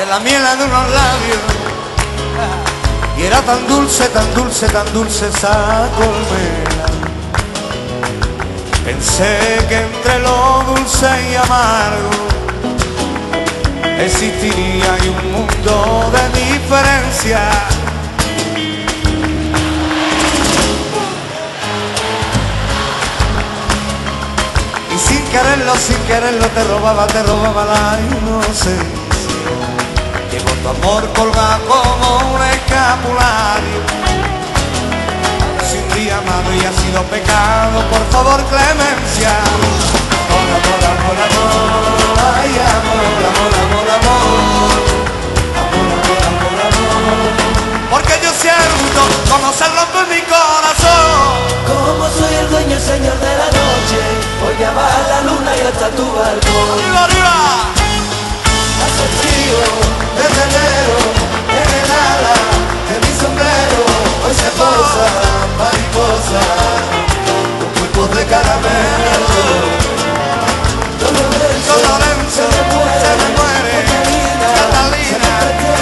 la miel de unos labios. Y era tan dulce, tan dulce, tan dulce esa colmena. Pensé que entre lo dulce y amargo existiría un mundo de diferencia. Y sin quererlo te robaba la inocencia. Llevo tu amor colgado como un escapulario. Si un día amado y ha sido pecado, por favor clemencia. Amor, amor, amor, amor, ay amor, amor, amor, amor, amor, amor, amor, amor. Porque yo siento conocerlo en mi corazón. Como soy el dueño, el señor de la noche, voy a bajar la luna y hasta tu balcón. ¡Arriba, arriba! Hace frío desde enero, en el ala de mi sombrero, hoy se posa mariposa, con cuerpos de caramelo. Don Lorenzo se me muere, Catalina,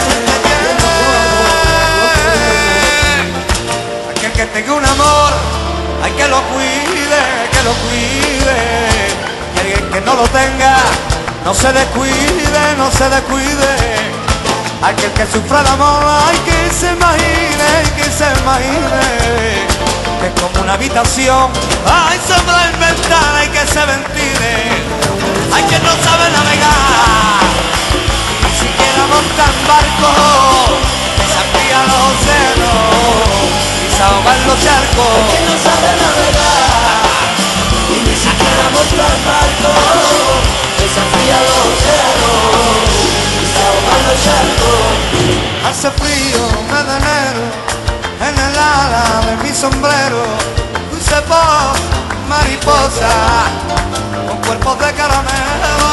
aquel que tenga un amor, hay que lo cuide, que lo cuide, y alguien que no lo tenga, no se descuide, no se descuide. Aquel que sufra el amor, hay que se imagine, que se imagine que es como una habitación, hay sombra en ventana y que se ventile. Hay quien no sabe navegar, ni siquiera montar barco, que se enfría los océanos y se ahoga en los charcos. Hay quien no sabe navegar, y ni siquiera montar barco, que se enfría los océanos y se ahoga en los charcos. Hace frío mes de enero, en el ala de mi sombrero, dulce voz, mariposa, con cuerpos de caramelo.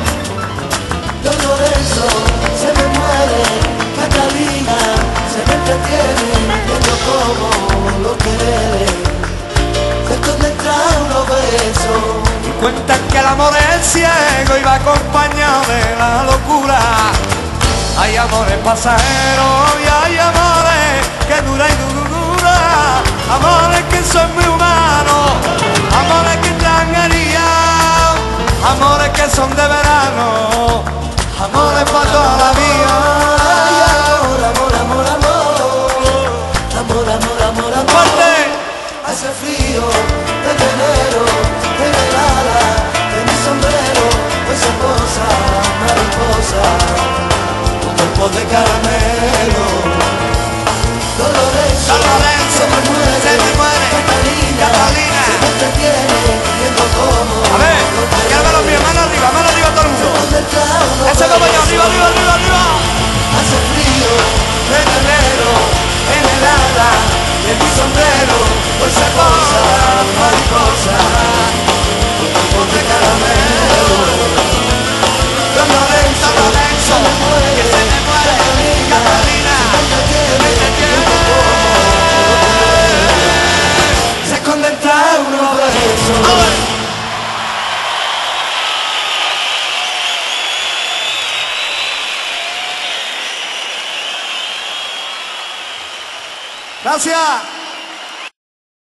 Don Lorenzo se me muere, Catalina se me entretiene, viendo cómo lo quiere, se esconde tras unos besos. Y cuentan que el amor es ciego y va acompañado de la locura. Hay amores pasajeros y hay amores que duran y duran. Amores que son muy humanos, amores que están heridos, amores que son de verano, amores para toda la vida. Amor, amor, amor, amor, amor, amor, amor, amor. ¡Fuerte! Hace frío desde enero, en el ala de mi sombrero, pues se posa mariposa, con cuerpos de caramelo. Don Lorenzo se me muere, Catalina se me entretiene, viendo cómo. A ver, quiero ver los míos, mano arriba todo el mundo. Ese como yo, arriba, arriba, arriba, arriba. Hace frío desde enero, en el ala de mi sombrero, pues se posa mariposa, con cuerpos de caramelo. Don Lorenzo se me muere, Que se me muere, Catalina, me entretiene, se esconde tras unos besos. Gracias.